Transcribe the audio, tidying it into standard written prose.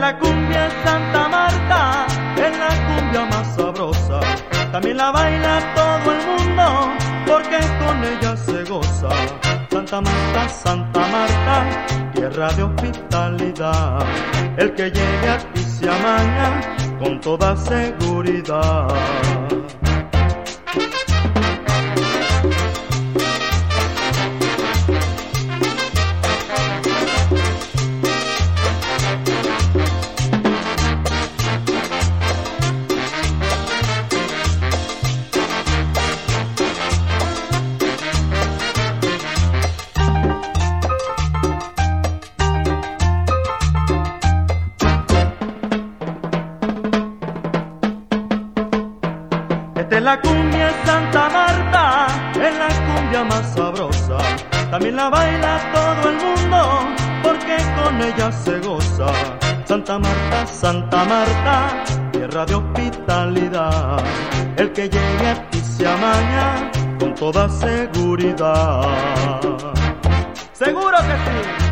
la cumbia Santa Marta, es la cumbia más sabrosa. También la baila todo el mundo, porque con ella se goza. Santa Marta, tierra de hospitalidad. El que llegue aquí se amaña con toda seguridad. Esta es la cumbia Santa Marta, es la cumbia más sabrosa. También la baila todo el mundo, porque con ella se goza. Santa Marta, tierra de hospitalidad. El que llegue aquí se amaña con toda seguridad. ¡Seguro que sí!